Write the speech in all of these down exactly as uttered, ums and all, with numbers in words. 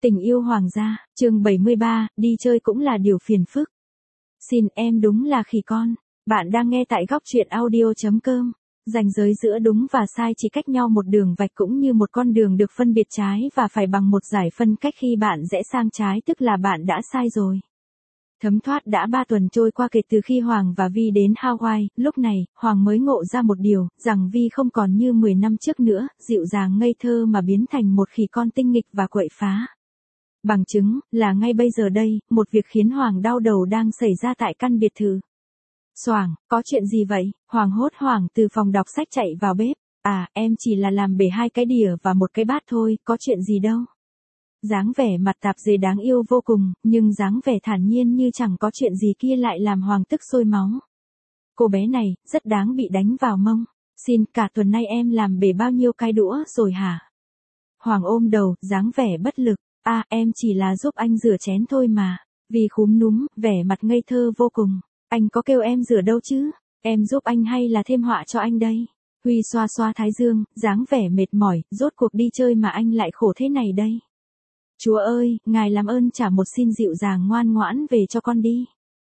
Tình yêu hoàng gia, chương bảy mươi ba, đi chơi cũng là điều phiền phức. Xin em đúng là khỉ con. Bạn đang nghe tại góc truyện audio chấm com. Ranh giới giữa đúng và sai chỉ cách nhau một đường vạch cũng như một con đường được phân biệt trái và phải bằng một giải phân cách khi bạn rẽ sang trái tức là bạn đã sai rồi. Thấm thoát đã ba tuần trôi qua kể từ khi Hoàng và Vi đến Hawaii, lúc này, Hoàng mới ngộ ra một điều, rằng Vi không còn như mười năm trước nữa, dịu dàng ngây thơ mà biến thành một khỉ con tinh nghịch và quậy phá. Bằng chứng, là ngay bây giờ đây, một việc khiến Hoàng đau đầu đang xảy ra tại căn biệt thự. Xoàng, có chuyện gì vậy? Hoàng hốt hoảng từ phòng đọc sách chạy vào bếp. À, em chỉ là làm bể hai cái đĩa và một cái bát thôi, có chuyện gì đâu. Dáng vẻ mặt tạp dề đáng yêu vô cùng, nhưng dáng vẻ thản nhiên như chẳng có chuyện gì kia lại làm Hoàng tức sôi máu. Cô bé này, rất đáng bị đánh vào mông. Xin, cả tuần nay em làm bể bao nhiêu cái đũa rồi hả? Hoàng ôm đầu, dáng vẻ bất lực. À, em chỉ là giúp anh rửa chén thôi mà. Vì khúm núm, vẻ mặt ngây thơ vô cùng. Anh có kêu em rửa đâu chứ? Em giúp anh hay là thêm họa cho anh đây? Huy xoa xoa thái dương, dáng vẻ mệt mỏi, rốt cuộc đi chơi mà anh lại khổ thế này đây. Chúa ơi, ngài làm ơn trả một xin dịu dàng ngoan ngoãn về cho con đi.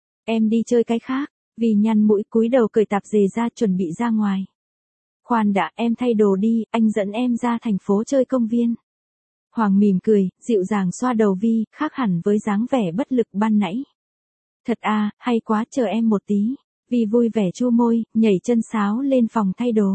Em đi chơi cái khác. Vì nhăn mũi cúi đầu cởi tạp dề ra chuẩn bị ra ngoài. Khoan đã, em thay đồ đi, anh dẫn em ra thành phố chơi công viên. Hoàng mỉm cười, dịu dàng xoa đầu Vi, khác hẳn với dáng vẻ bất lực ban nãy. Thật à, hay quá, chờ em một tí. Vi vui vẻ chu môi, nhảy chân sáo lên phòng thay đồ.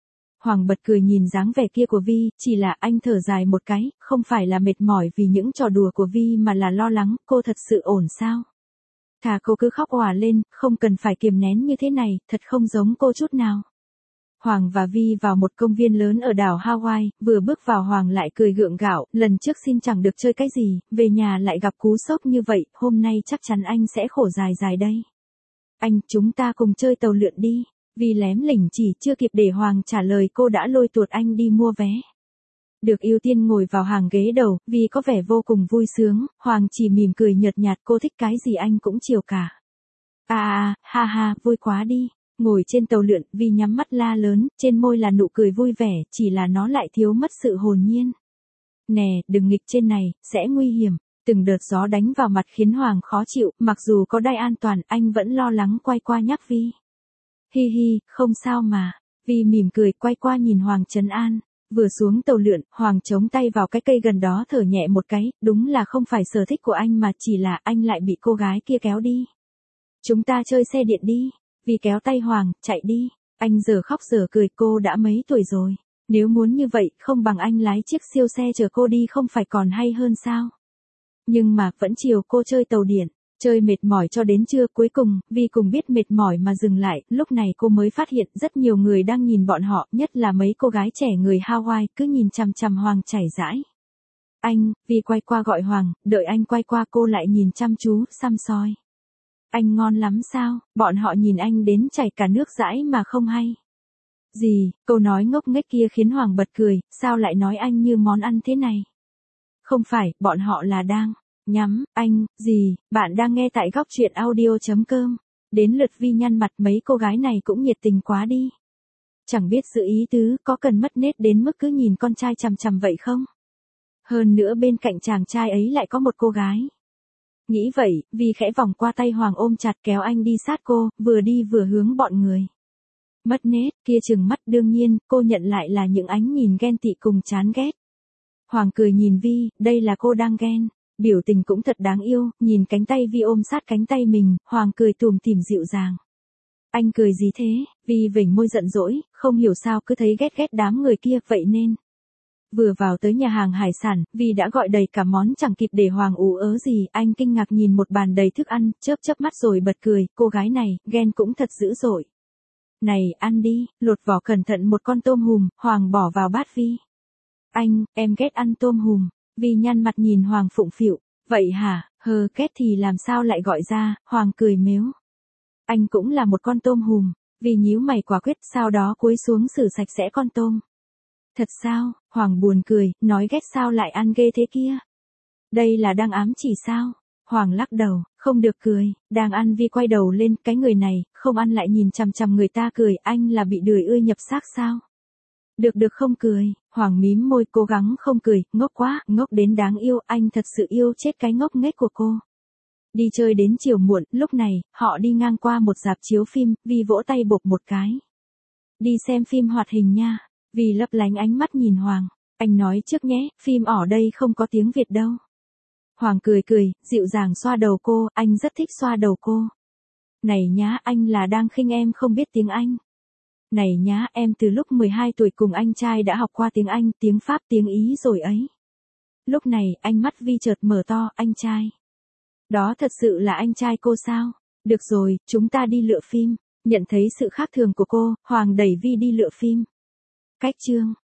Hoàng bật cười nhìn dáng vẻ kia của Vi, chỉ là anh thở dài một cái, không phải là mệt mỏi vì những trò đùa của Vi mà là lo lắng, cô thật sự ổn sao? Thà cô cứ khóc òa lên, không cần phải kiềm nén như thế này, thật không giống cô chút nào. Hoàng và Vi vào một công viên lớn ở đảo Hawaii, vừa bước vào Hoàng lại cười gượng gạo, lần trước xin chẳng được chơi cái gì, về nhà lại gặp cú sốc như vậy, hôm nay chắc chắn anh sẽ khổ dài dài đây. Anh, chúng ta cùng chơi tàu lượn đi. Vi lém lỉnh chỉ chưa kịp để Hoàng trả lời cô đã lôi tuột anh đi mua vé. Được ưu tiên ngồi vào hàng ghế đầu, Vi có vẻ vô cùng vui sướng, Hoàng chỉ mỉm cười nhợt nhạt cô thích cái gì anh cũng chiều cả. À à, ha ha, vui quá đi. Ngồi trên tàu lượn, Vi nhắm mắt la lớn, trên môi là nụ cười vui vẻ, chỉ là nó lại thiếu mất sự hồn nhiên. Nè, đừng nghịch trên này, sẽ nguy hiểm. Từng đợt gió đánh vào mặt khiến Hoàng khó chịu, mặc dù có đai an toàn, anh vẫn lo lắng quay qua nhắc Vi. Hi hi, không sao mà. Vi mỉm cười quay qua nhìn Hoàng trấn an. Vừa xuống tàu lượn, Hoàng chống tay vào cái cây gần đó thở nhẹ một cái, đúng là không phải sở thích của anh mà chỉ là anh lại bị cô gái kia kéo đi. Chúng ta chơi xe điện đi. Vi kéo tay Hoàng, chạy đi. Anh giờ khóc giờ cười, cô đã mấy tuổi rồi. Nếu muốn như vậy, không bằng anh lái chiếc siêu xe chở cô đi không phải còn hay hơn sao? Nhưng mà, vẫn chiều cô chơi tàu điện. Chơi mệt mỏi cho đến trưa cuối cùng, Vi cùng biết mệt mỏi mà dừng lại, lúc này cô mới phát hiện rất nhiều người đang nhìn bọn họ, nhất là mấy cô gái trẻ người Hawaii cứ nhìn chằm chằm Hoàng chảy rãi. Anh, Vi quay qua gọi Hoàng, đợi anh quay qua cô lại nhìn chăm chú, săm soi. Anh ngon lắm sao, bọn họ nhìn anh đến chảy cả nước dãi mà không hay. Gì, câu nói ngốc nghếch kia khiến Hoàng bật cười, sao lại nói anh như món ăn thế này? Không phải, bọn họ là đang nhắm, anh, gì, bạn đang nghe tại góc truyện audio chấm com. Đến lượt Vi nhăn mặt mấy cô gái này cũng nhiệt tình quá đi. Chẳng biết sự ý tứ có cần mất nết đến mức cứ nhìn con trai chằm chằm vậy không? Hơn nữa bên cạnh chàng trai ấy lại có một cô gái. Nghĩ vậy, Vi khẽ vòng qua tay Hoàng ôm chặt kéo anh đi sát cô, vừa đi vừa hướng bọn người. Mất nết, kia chừng mắt đương nhiên, cô nhận lại là những ánh nhìn ghen tị cùng chán ghét. Hoàng cười nhìn Vi, đây là cô đang ghen. Biểu tình cũng thật đáng yêu, nhìn cánh tay Vi ôm sát cánh tay mình, Hoàng cười tủm tỉm dịu dàng. Anh cười gì thế? Vi vểnh môi giận dỗi, không hiểu sao cứ thấy ghét ghét đám người kia, vậy nên. Vừa vào tới nhà hàng hải sản, Vi đã gọi đầy cả món chẳng kịp để Hoàng ú ớ gì, anh kinh ngạc nhìn một bàn đầy thức ăn, chớp chớp mắt rồi bật cười, cô gái này, ghen cũng thật dữ dội. Này, ăn đi, lột vỏ cẩn thận một con tôm hùm, Hoàng bỏ vào bát Vi. Anh, em ghét ăn tôm hùm. Vi nhăn mặt nhìn Hoàng phụng phịu, vậy hả, hờ ghét thì làm sao lại gọi ra, Hoàng cười mếu. Anh cũng là một con tôm hùm, Vi nhíu mày quả quyết, sau đó cúi xuống xử sạch sẽ con tôm. Thật sao, Hoàng buồn cười, nói ghét sao lại ăn ghê thế kia. Đây là đang ám chỉ sao? Hoàng lắc đầu, không được cười, đang ăn Vi quay đầu lên, cái người này, không ăn lại nhìn chằm chằm người ta cười, anh là bị đười ươi nhập xác sao? Được được không cười, Hoàng mím môi cố gắng không cười, ngốc quá, ngốc đến đáng yêu, anh thật sự yêu chết cái ngốc nghếch của cô. Đi chơi đến chiều muộn, lúc này, họ đi ngang qua một rạp chiếu phim, Vi vỗ tay bộp một cái. Đi xem phim hoạt hình nha. Vi lấp lánh ánh mắt nhìn Hoàng. Anh nói trước nhé, phim ở đây không có tiếng Việt đâu. Hoàng cười cười, dịu dàng xoa đầu cô, anh rất thích xoa đầu cô. Này nhá, anh là đang khinh em không biết tiếng Anh. Này nhá, em từ lúc mười hai tuổi cùng anh trai đã học qua tiếng Anh, tiếng Pháp, tiếng Ý rồi ấy. Lúc này, ánh mắt Vi chợt mở to, anh trai. Đó thật sự là anh trai cô sao? Được rồi, chúng ta đi lựa phim. Nhận thấy sự khác thường của cô, Hoàng đẩy Vi đi lựa phim. Cách chương